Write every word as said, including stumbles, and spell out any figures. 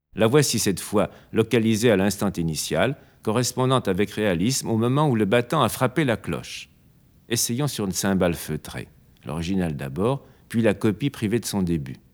La voici cette fois localisée à l'instant initial, correspondant avec réalisme au moment où le battant a frappé la cloche. Essayons sur une cymbale feutrée, l'original d'abord, puis la copie privée de son début.